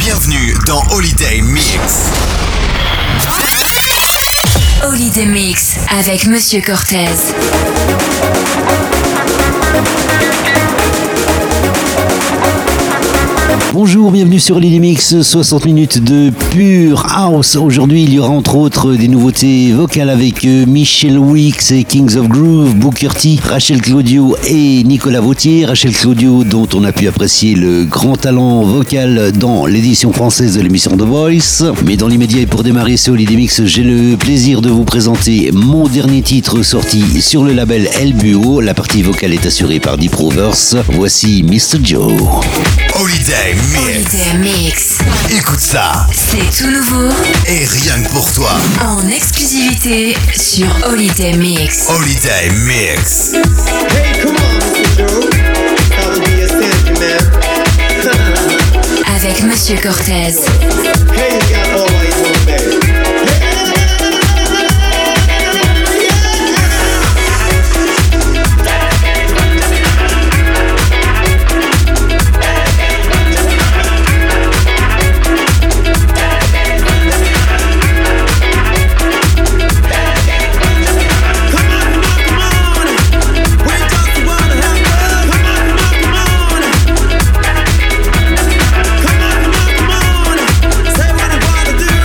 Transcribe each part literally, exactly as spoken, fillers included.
Bienvenue dans Holiday Mix. Holiday Mix avec Monsieur Cortez. Bonjour, bienvenue sur Holiday Mix, soixante minutes de pure house. Aujourd'hui, il y aura entre autres des nouveautés vocales avec Michelle Weeks et Kings of Groove, Booker T, Rachel Claudio et Nicolas Vautier. Rachel Claudio, dont on a pu apprécier le grand talent vocal dans l'édition française de l'émission The Voice. Mais dans l'immédiat et pour démarrer ce Holiday Mix, j'ai le plaisir de vous présenter mon dernier titre sorti sur le label El Buo. La partie vocale est assurée par Deep Rovers. Voici mister Joe. Holiday Mix. Holiday Mix. Écoute ça. C'est tout nouveau. Et rien que pour toi. En exclusivité sur Holiday Mix. Holiday Mix. Hey, come on, mister Joe. I'll be a Santa man. Avec Monsieur Cortez. Hey, you got all I want, baby. Say what I wanna do.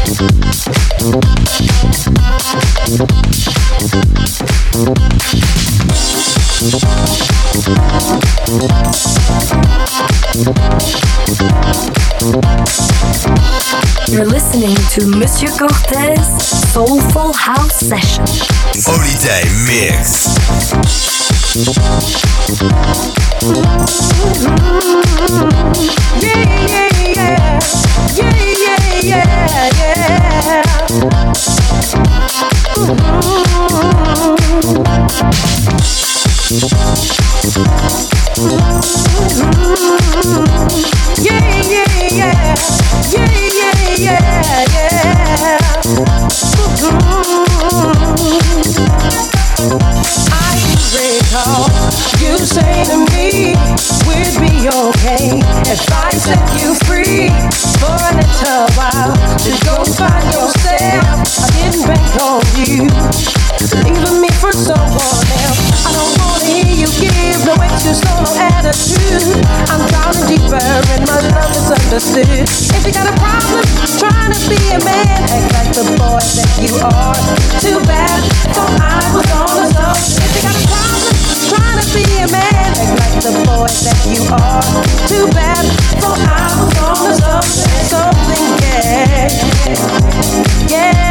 You're listening to Monsieur Cortez Soulful House Session. Holiday Mix. Yeah, yeah, yeah. Yeah, yeah, yeah, yeah. Yeah, yeah, yeah. Yeah, yeah, yeah, yeah. I recall you say to me, we'd be okay if I set you free for a little while to go find yourself. I didn't bank on you, leaving me for someone else. I don't wanna hear you give no excuse, no no attitude. I'm drowning deeper and my love is understood. If you got a problem trying to be a man, act like the boy that you are. Too bad, thought I was on a song. If you got a problem trying to be a man, act like the boy that you are. Too bad, thought I was on a song. Something, yeah, yeah,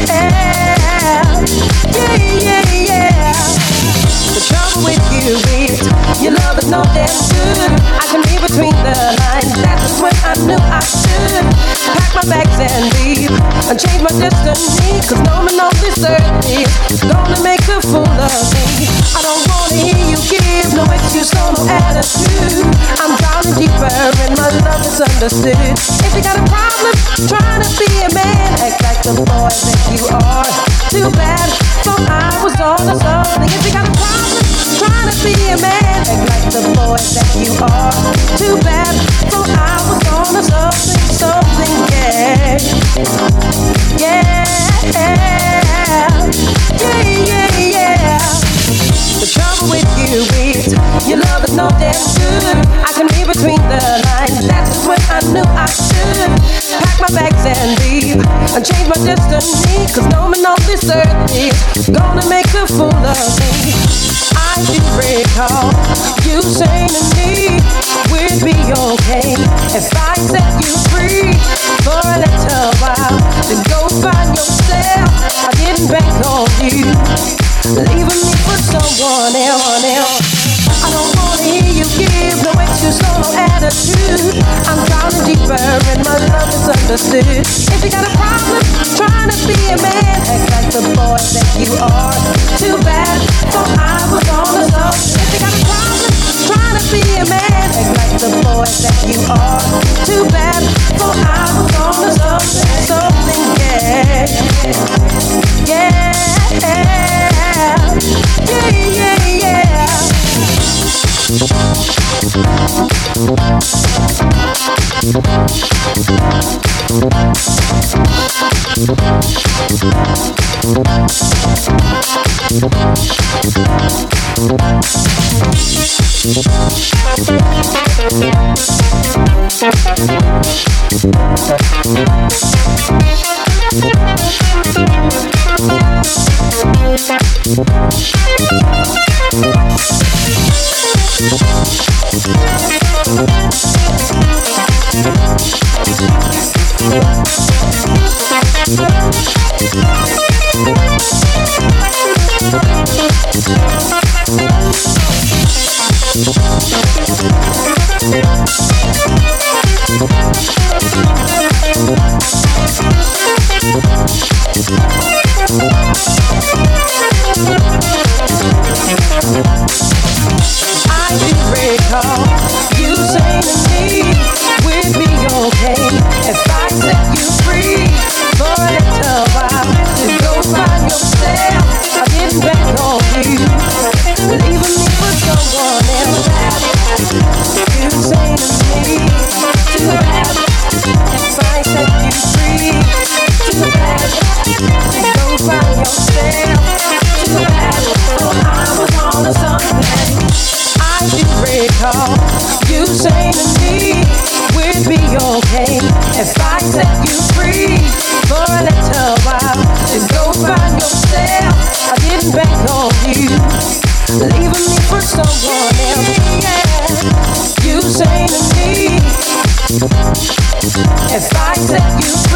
yeah, yeah, yeah. The trouble with you is your love is no damn good. I can read between the lines. That's when I knew I should pack my bags and leave and change my destiny. Cause no one on this earth is gonna make a fool of me. I don't wanna hear you give no excuse, no no attitude. I'm drowning deeper and my love is understood. If you got a problem trying to be a man, act like the boy that you are. Too bad, thought I was on to something. If you got a problem trying to be a man, act like the boy that you are. Too bad, thought I was on to something, something, yeah, yeah, yeah, yeah, yeah. The trouble with you is your love is no damn good. I can read between the lines. That's when I knew I should pack my bags and leave and change my destiny. Cause no man on this earth is gonna make a fool of me. I do recall you saying to me, we'd be okay if I set you free for a little while to go find yourself. I didn't bank on you, leaving me for someone else. I don't wanna hear you give no excuse, no attitude. I'm drowning deeper and my love is understood. If you got a problem trying to be a man, act like the boy that you are. Too bad, thought I was on a song. If you got a problem trying to be a man, act like the boy that you are. Too bad, thought I was on a song. Something, yeah, yeah, yeah, yeah, yeah.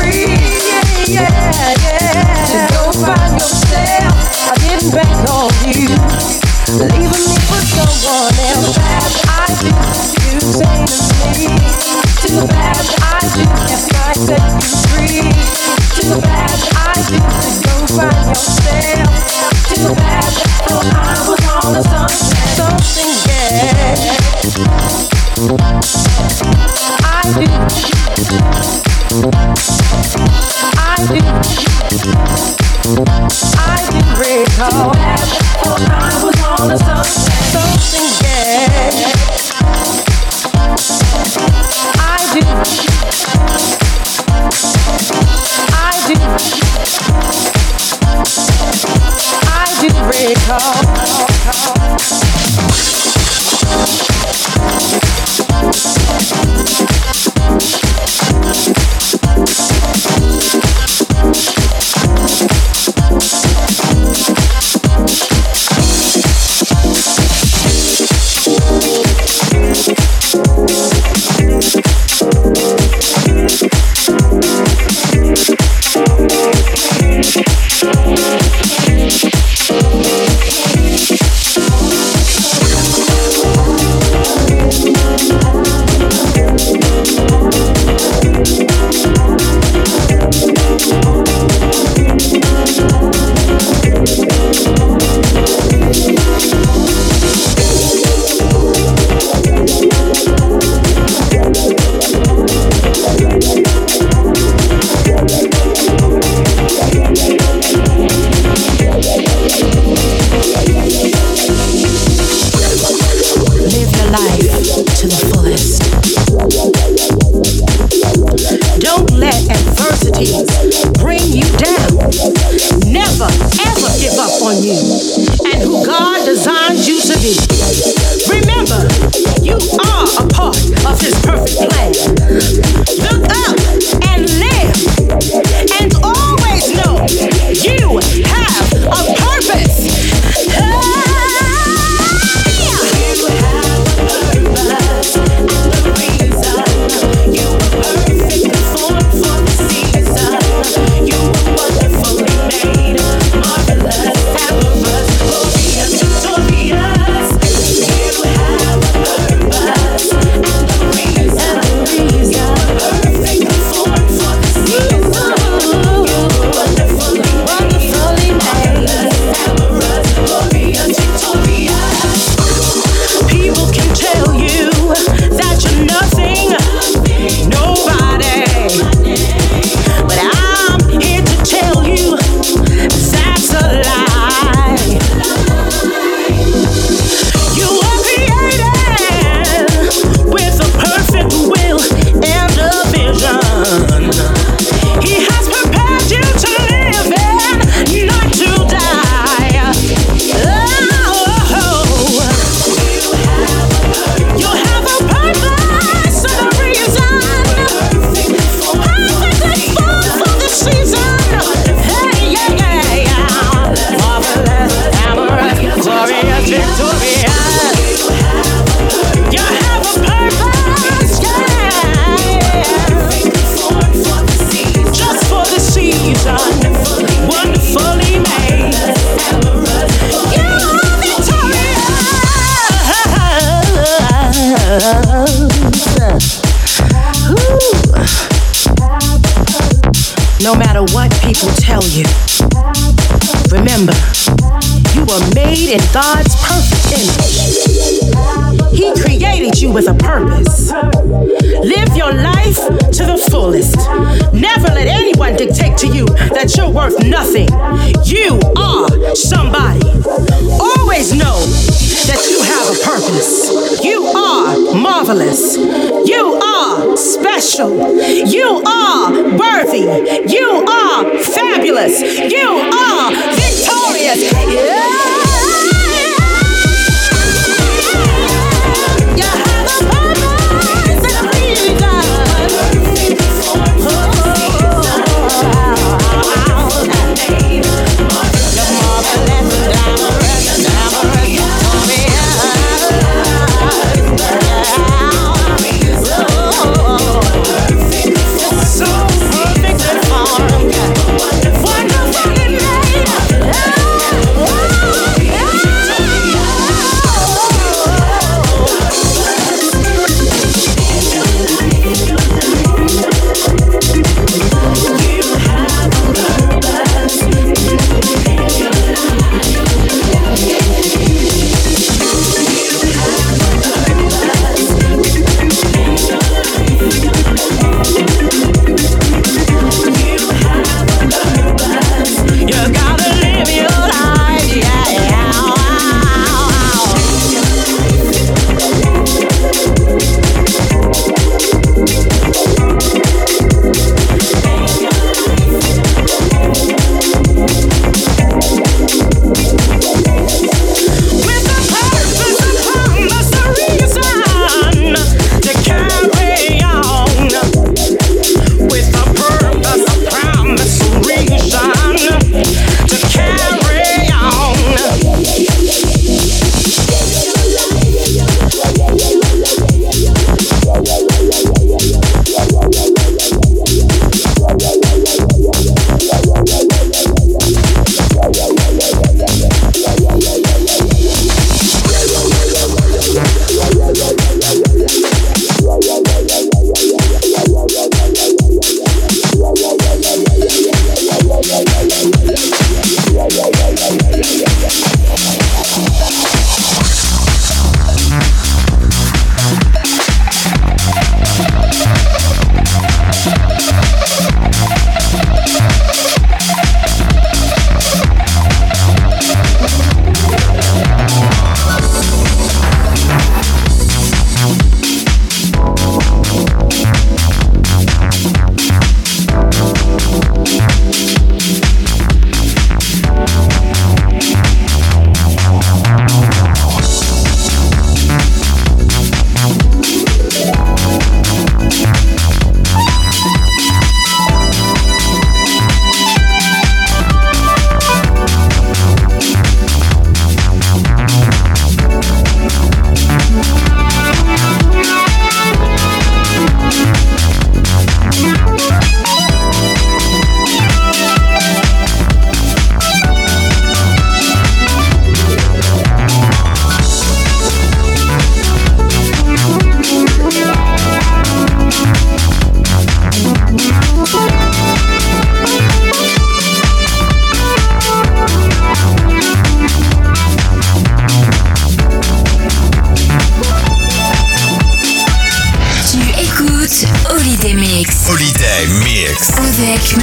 free. Yeah, yeah, yeah. To go find yourself. I didn't bank on you, leaving me for someone else. Bad I do, you say to me. Too bad I do, if I set you free. Too bad I do, to go find yourself. Too bad, for I was on the sunset. Something, yeah. I do. I do. I do recall. Too bad, for I was on the sunset. Something, yeah. I do. I do. I do recall. No matter what people tell you, remember, you were made in God's perfect image. He created you with a purpose. Live your life to the fullest. Never let anyone dictate to you that you're worth nothing. You are somebody. Always know that you have a purpose. You are marvelous. You are special. You are worthy. You are fabulous. You are victorious. Yeah. So perfect.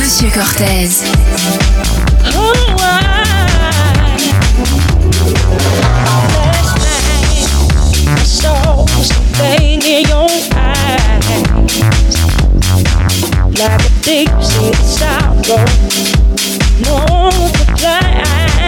Monsieur Cortez. Oh, last night I saw something in your eyes, like a deep sea sorrow, no reply.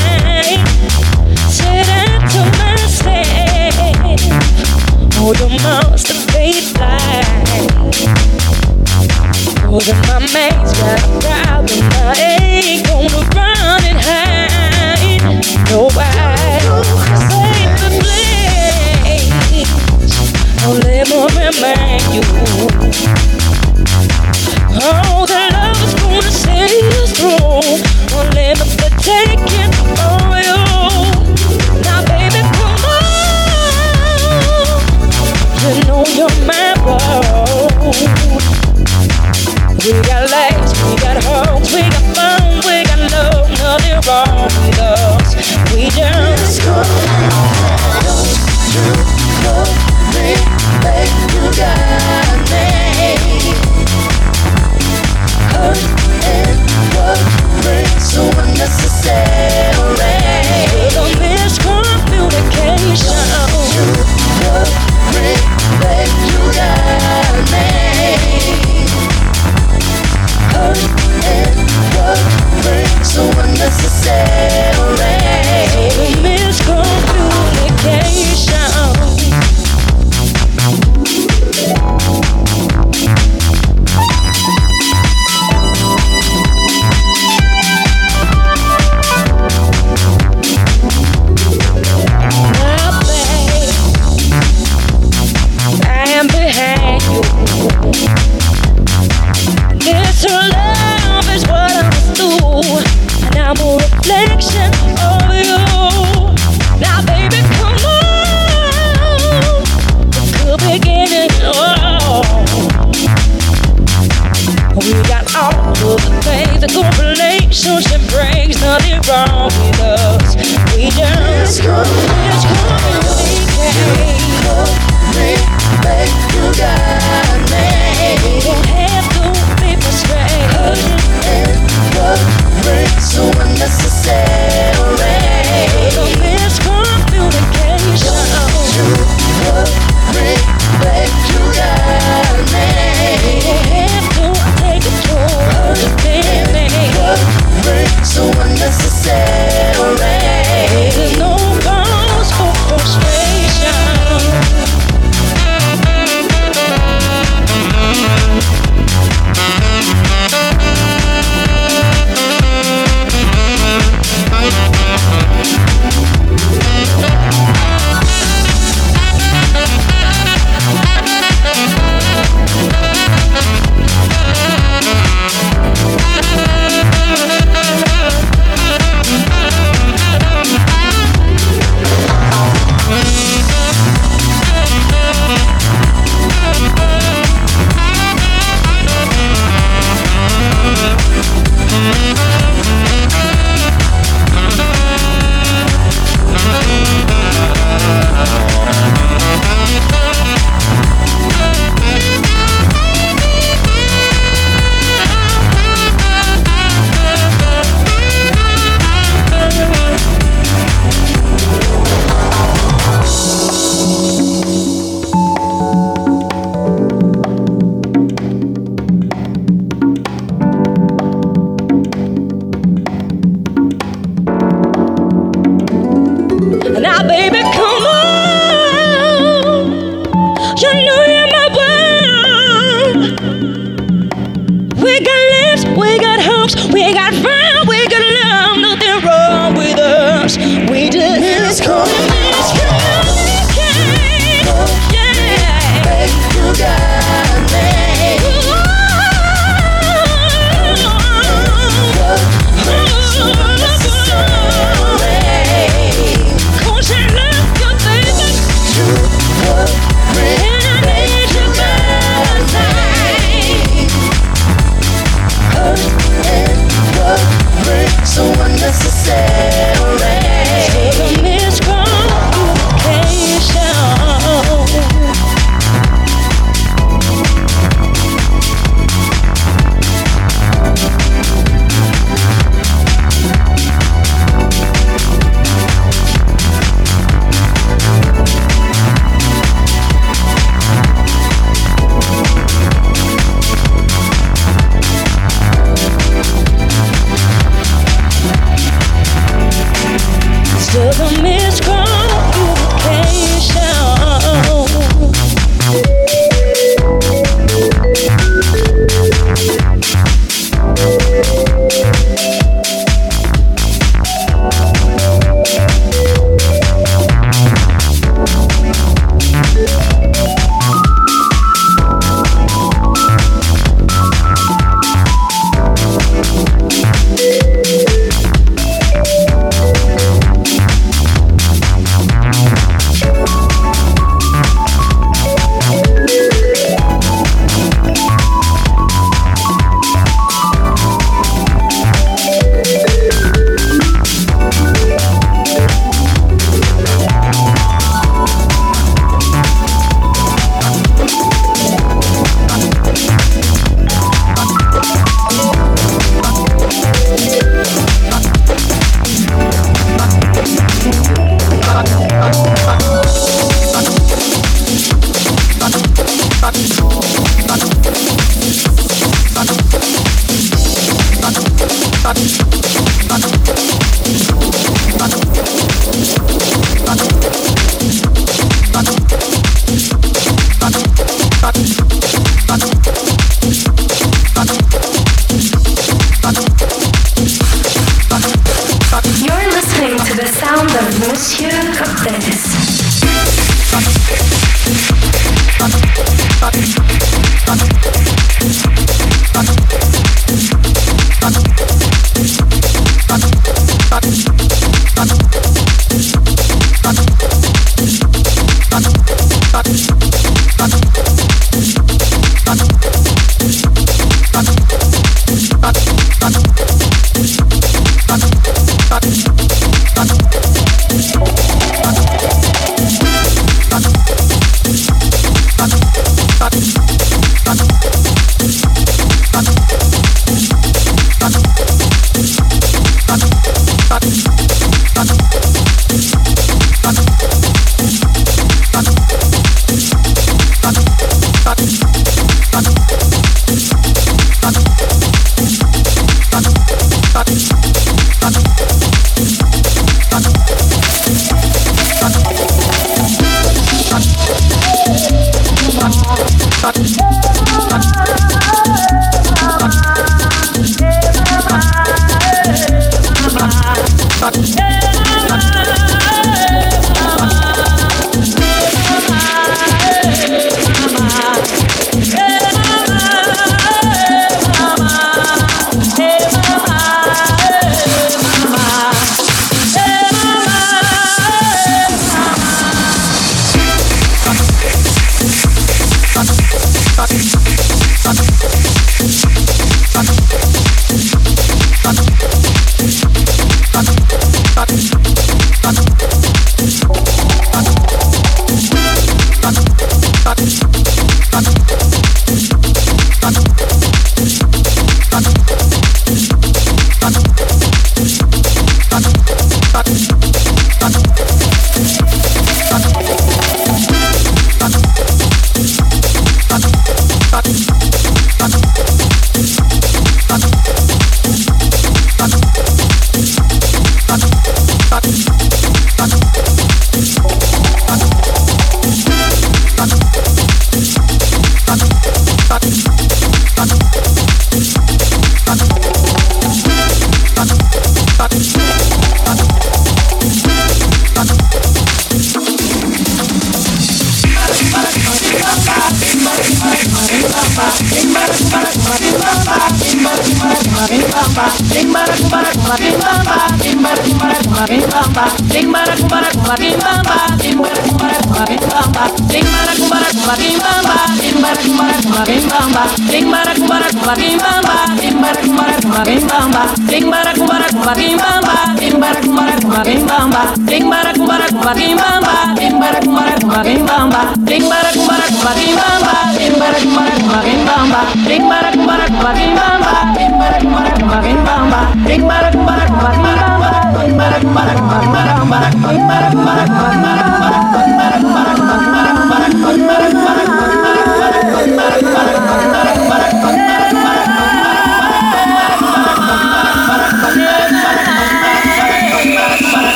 Said I to myself, oh, you must have been blind. Cause my man's got a problem, I ain't gonna run and hide. No, I save the place. Oh, let me remind you. Oh, the love is gonna see us through. Oh, let me take it for you. Now, baby, come on. You know you're my world. We got legs, we got hugs, we got fun, we got love, nothing wrong with us. We just don't you love me, babe, you got me. Hurt and worry, so unnecessary. The miscommunication. You love me, babe, you got me. Hurt and worry, so unnecessary. Miscommunication. Now, babe, I am behind you. This love is what I was through, and I'm a reflection of you. Now, baby, come on, the good beginning. Oh, we got all of the things that good relationship brings. Nothing wrong with us. We just miscommunicate. Babe, you got me. You don't have to be frustrated. Hurt and worry, so unnecessary. The miscommunication. You worry, babe, you got me. You don't have to take it through. Hurt and worry, so unnecessary. There's no cause for frustration. You're listening to the sound of Monsieur Cortez.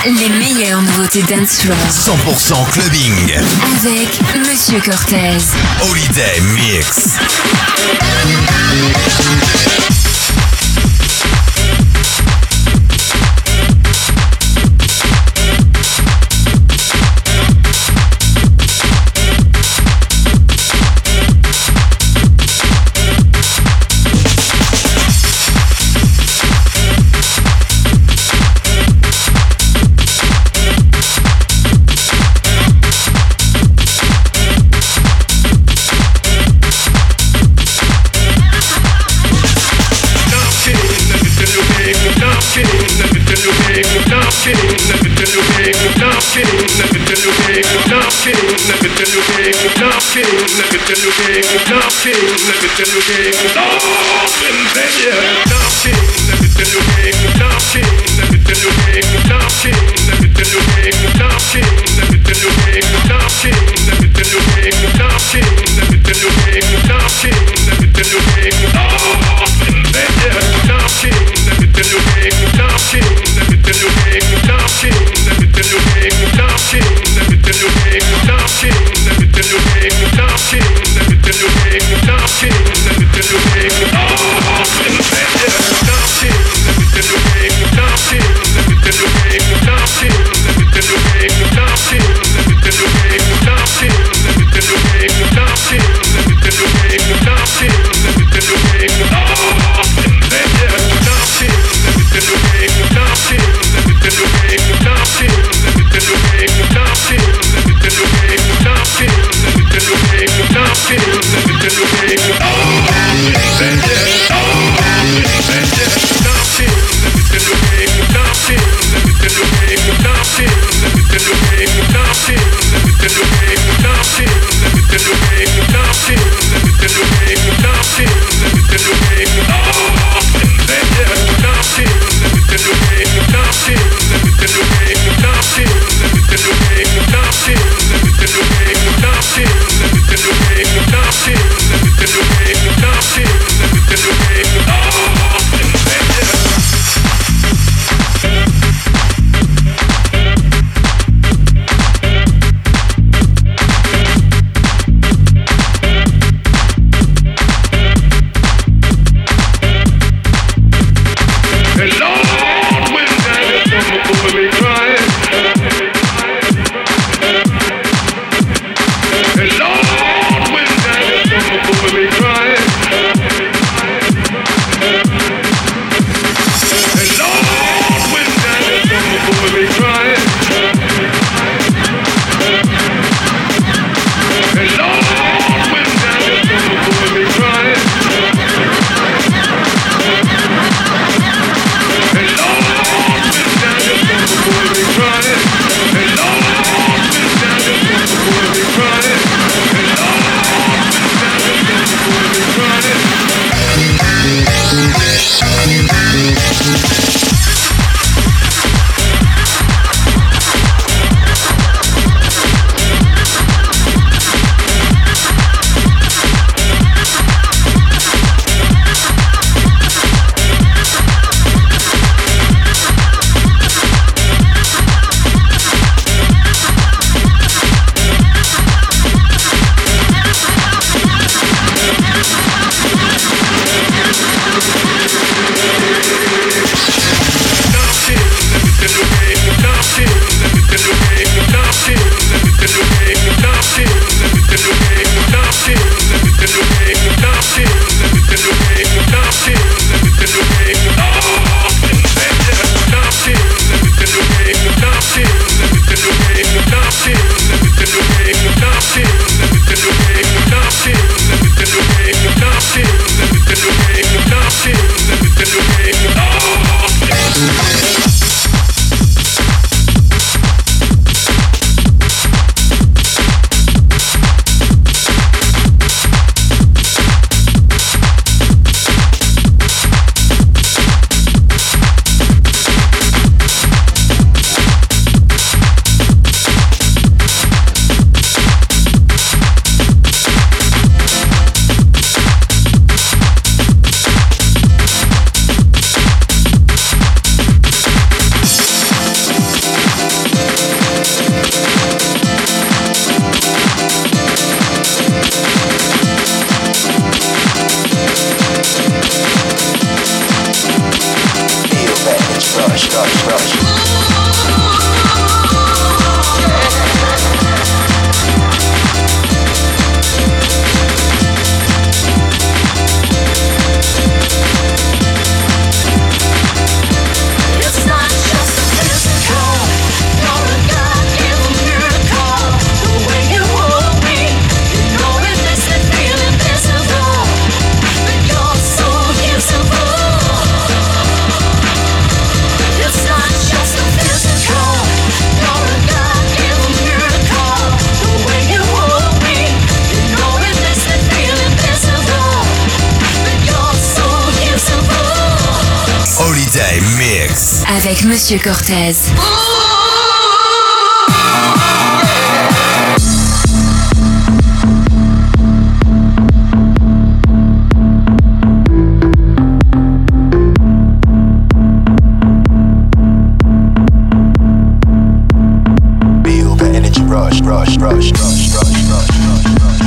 Les meilleures nouveautés dance floor. cent pour cent clubbing. Avec Monsieur Cortez. Holiday Mix. Day Mix. Avec Monsieur Cortez. Rush, rush, rush, rush, rush, rush, rush, rush.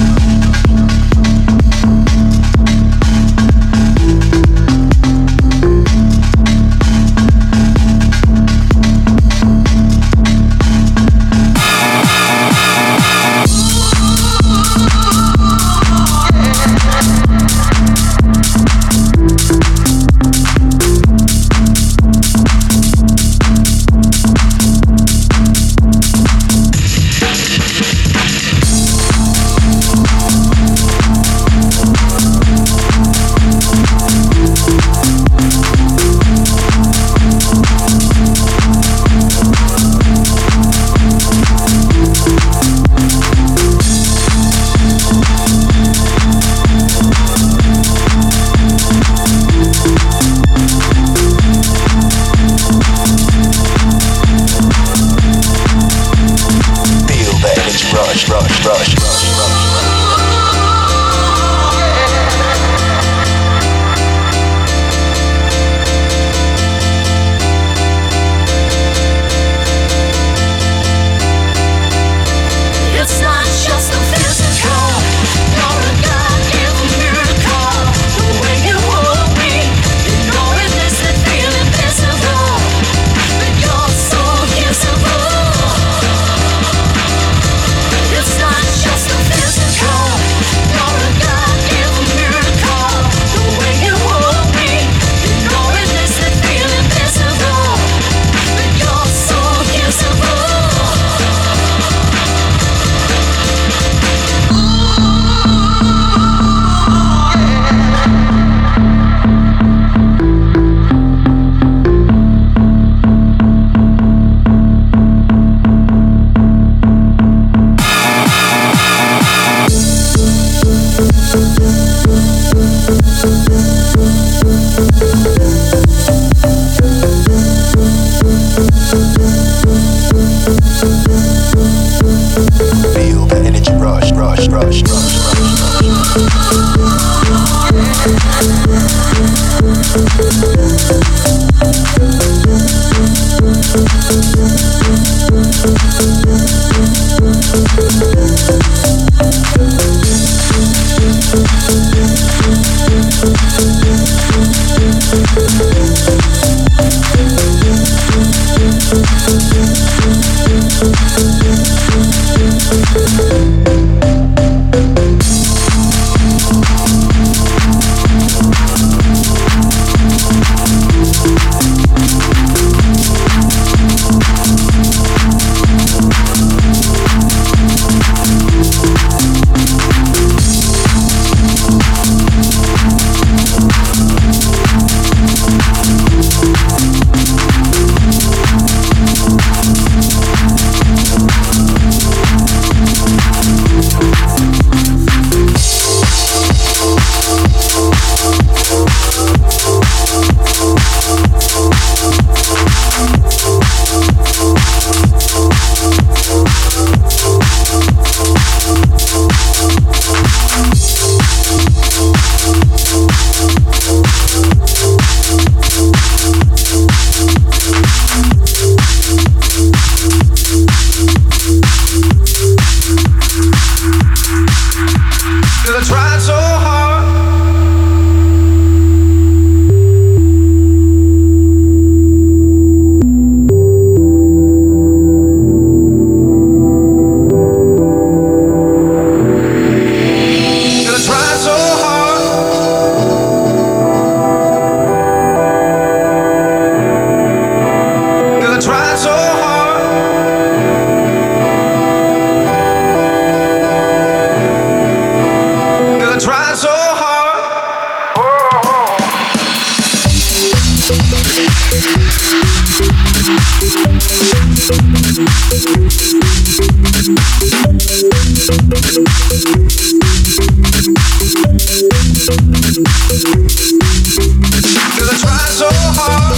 Cause I tried so hard.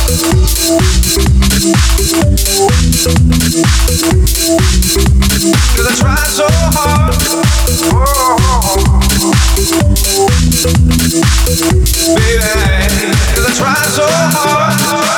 Cause I tried so hard. Baby, cause I tried so hard.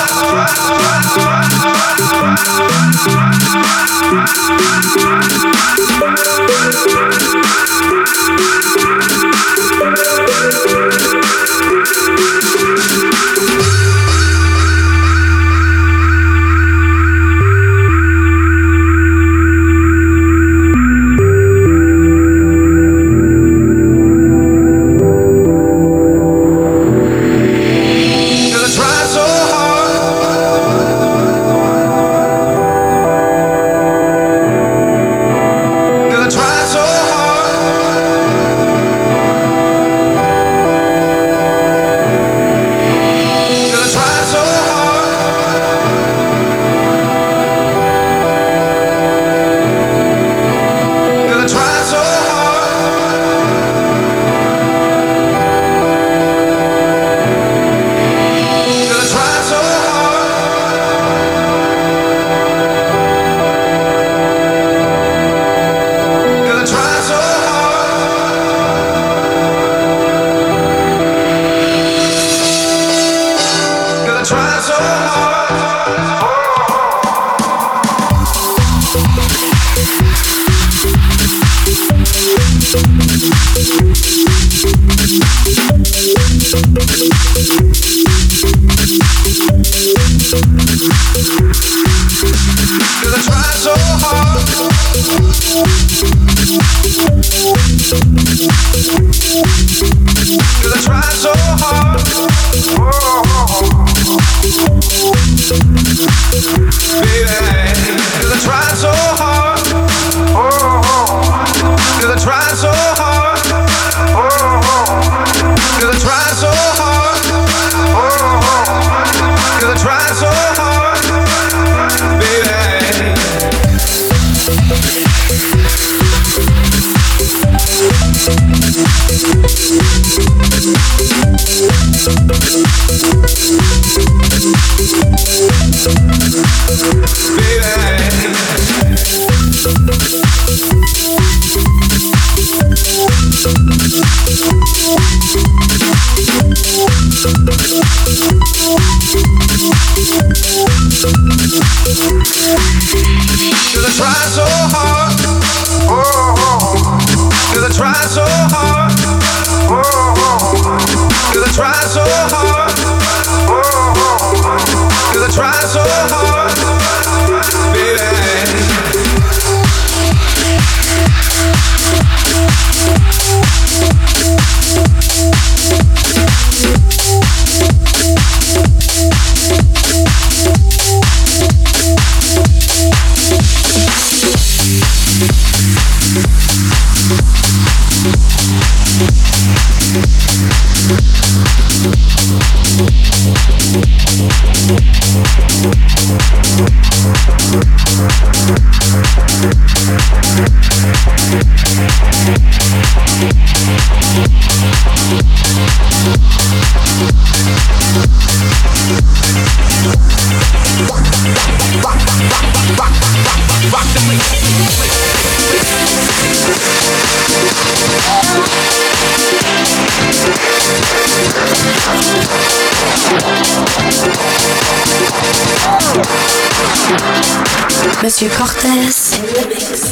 Monsieur Cortez in the mix.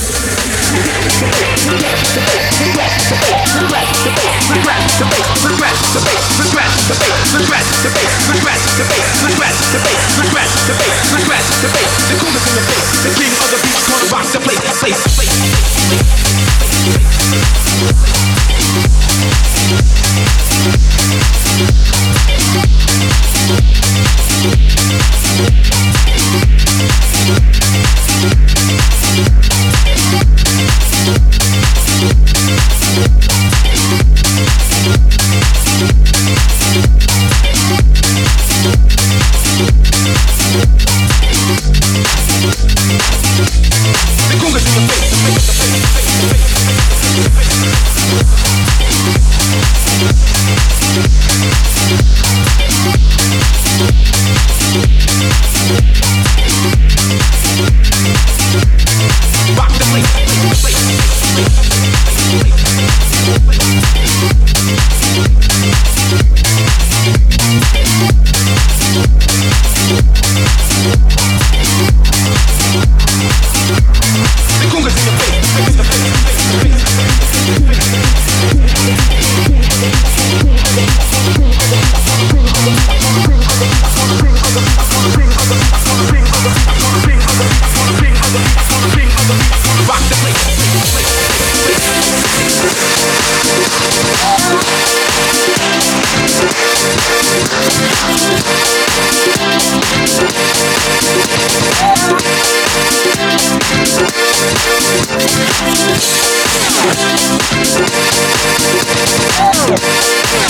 The king of the beat gonna rock the place, place, place.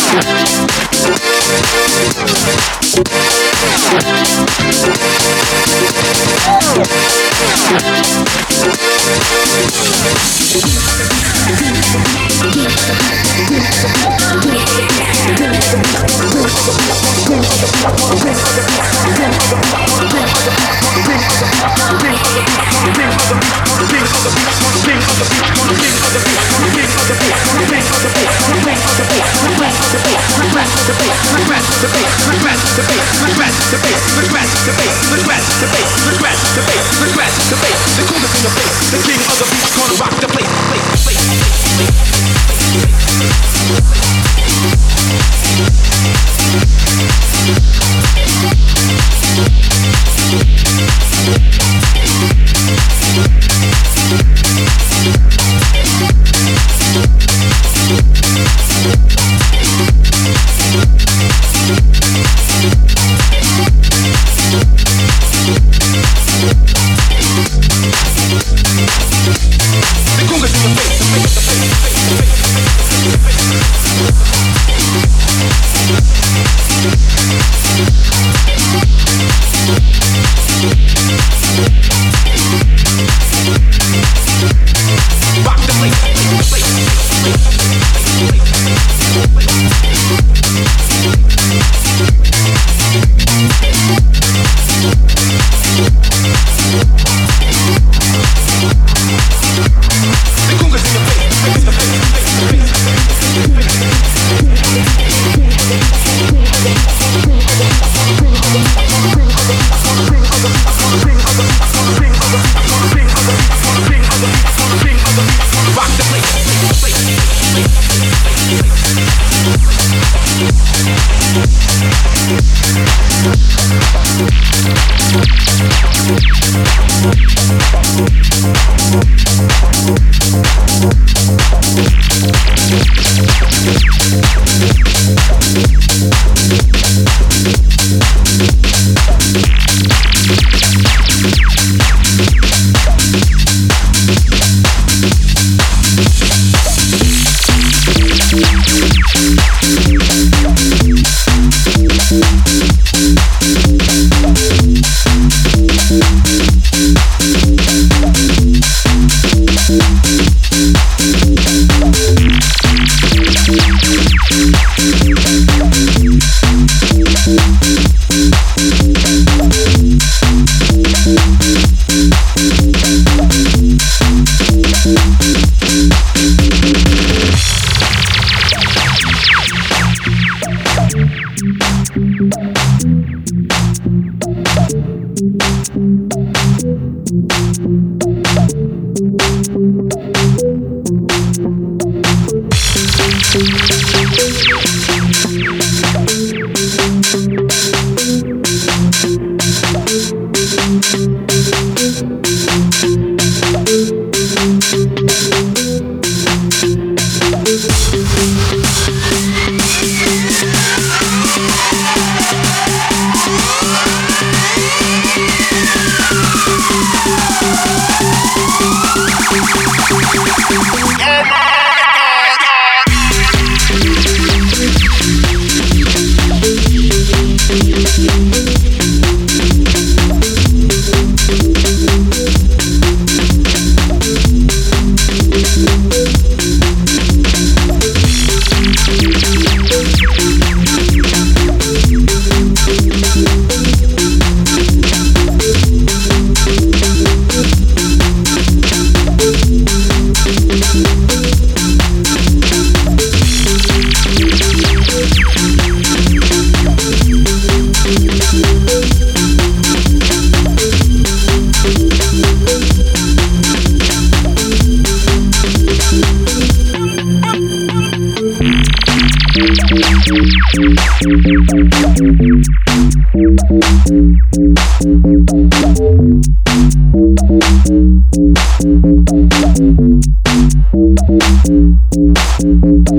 We'll be right back.